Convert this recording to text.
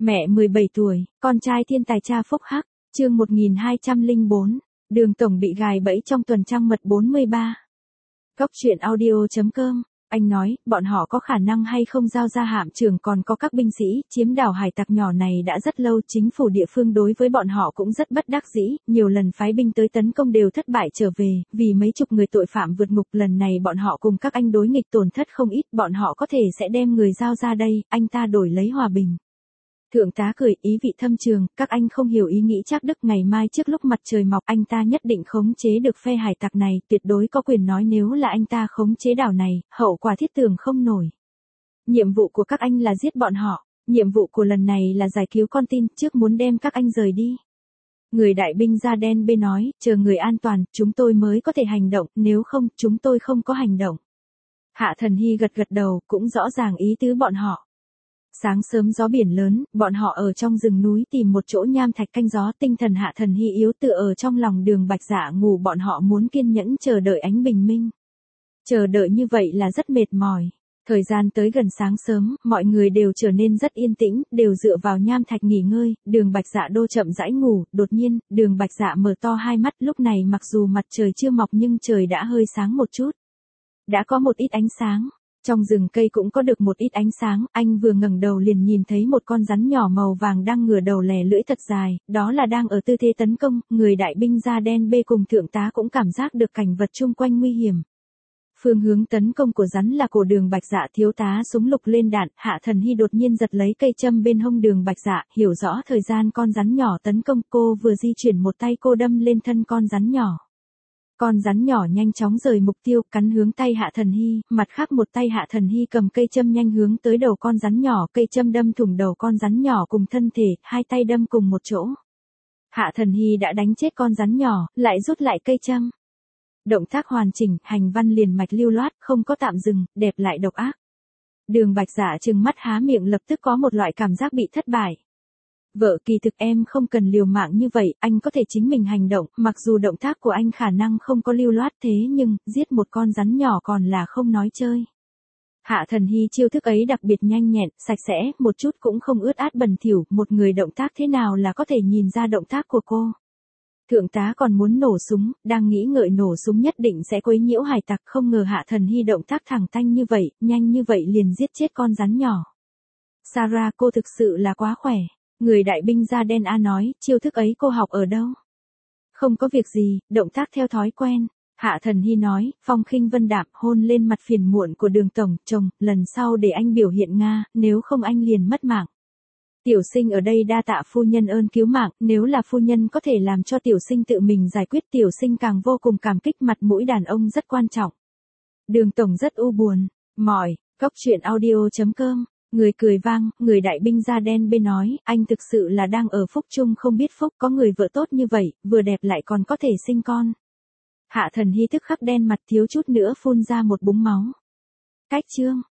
Mẹ 17 tuổi, con trai thiên tài cha phúc hắc, chương 1204, Đường Tổng bị gài bẫy trong tuần trăng mật 43. Góc truyện audio.com, anh nói, bọn họ có khả năng hay không giao ra hạm trưởng còn có các binh sĩ, chiếm đảo hải tặc nhỏ này đã rất lâu, chính phủ địa phương đối với bọn họ cũng rất bất đắc dĩ, nhiều lần phái binh tới tấn công đều thất bại trở về, vì mấy chục người tội phạm vượt ngục lần này bọn họ cùng các anh đối nghịch tổn thất không ít, bọn họ có thể sẽ đem người giao ra đây, anh ta đổi lấy hòa bình. Thượng tá cười, ý vị thâm trường, các anh không hiểu ý nghĩ Trác Đức, ngày mai trước lúc mặt trời mọc anh ta nhất định khống chế được phe hải tặc này, tuyệt đối có quyền nói nếu là anh ta khống chế đảo này, hậu quả thiết tưởng không nổi. Nhiệm vụ của các anh là giết bọn họ, nhiệm vụ của lần này là giải cứu con tin, trước muốn đem các anh rời đi. Người đại binh da đen bê nói, chờ người an toàn, chúng tôi mới có thể hành động, nếu không, chúng tôi không có hành động. Hạ Thần Hy gật gật đầu, cũng rõ ràng ý tứ bọn họ. Sáng sớm gió biển lớn, bọn họ ở trong rừng núi tìm một chỗ nham thạch canh gió, tinh thần Hạ Thần Hy yếu tựa ở trong lòng Đường Bạch Dạ ngủ, bọn họ muốn kiên nhẫn chờ đợi ánh bình minh. Chờ đợi như vậy là rất mệt mỏi. Thời gian tới gần sáng sớm, mọi người đều trở nên rất yên tĩnh, đều dựa vào nham thạch nghỉ ngơi, Đường Bạch Dạ đô chậm rãi ngủ, đột nhiên, Đường Bạch Dạ mở to hai mắt, lúc này mặc dù mặt trời chưa mọc nhưng trời đã hơi sáng một chút. Đã có một ít ánh sáng. Trong rừng cây cũng có được một ít ánh sáng, anh vừa ngẩng đầu liền nhìn thấy một con rắn nhỏ màu vàng đang ngửa đầu lè lưỡi thật dài, đó là đang ở tư thế tấn công, người đại binh da đen bê cùng thượng tá cũng cảm giác được cảnh vật chung quanh nguy hiểm. Phương hướng tấn công của rắn là cổ Đường Bạch Dạ, thiếu tá súng lục lên đạn, Hạ Thần Hy đột nhiên giật lấy cây châm bên hông Đường Bạch Dạ, hiểu rõ thời gian con rắn nhỏ tấn công, cô vừa di chuyển một tay cô đâm lên thân con rắn nhỏ. Con rắn nhỏ nhanh chóng rời mục tiêu, cắn hướng tay Hạ Thần Hy, mặt khác một tay Hạ Thần Hy cầm cây châm nhanh hướng tới đầu con rắn nhỏ, cây châm đâm thủng đầu con rắn nhỏ cùng thân thể, hai tay đâm cùng một chỗ. Hạ Thần Hy đã đánh chết con rắn nhỏ, lại rút lại cây châm. Động tác hoàn chỉnh, hành văn liền mạch lưu loát, không có tạm dừng, đẹp lại độc ác. Đường Bạch Dạ trừng mắt há miệng, lập tức có một loại cảm giác bị thất bại. Vợ, kỳ thực em không cần liều mạng như vậy, anh có thể chính mình hành động, mặc dù động tác của anh khả năng không có lưu loát thế nhưng, giết một con rắn nhỏ còn là không nói chơi. Hạ Thần Hy chiêu thức ấy đặc biệt nhanh nhẹn, sạch sẽ, một chút cũng không ướt át bẩn thỉu, một người động tác thế nào là có thể nhìn ra động tác của cô. Thượng tá còn muốn nổ súng, đang nghĩ ngợi nổ súng nhất định sẽ quấy nhiễu hải tặc, không ngờ Hạ Thần Hy động tác thẳng tanh như vậy, nhanh như vậy liền giết chết con rắn nhỏ. Sarah, cô thực sự là quá khỏe. Người đại binh da đen A nói, chiêu thức ấy cô học ở đâu? Không có việc gì, động tác theo thói quen. Hạ Thần Hy nói, phong khinh vân đạm, hôn lên mặt phiền muộn của Đường Tổng, chồng, lần sau để anh biểu hiện Nga, nếu không anh liền mất mạng. Tiểu sinh ở đây đa tạ phu nhân ơn cứu mạng, nếu là phu nhân có thể làm cho tiểu sinh tự mình giải quyết, tiểu sinh càng vô cùng cảm kích, mặt mũi đàn ông rất quan trọng. Đường Tổng rất u buồn, mỏi, góc truyện audio.com. Người cười vang, người đại binh da đen bên nói, anh thực sự là đang ở phúc chung không biết phúc, có người vợ tốt như vậy, vừa đẹp lại còn có thể sinh con. Hạ Thần Hy tức khắc đen mặt, thiếu chút nữa phun ra một búng máu. Cách chương.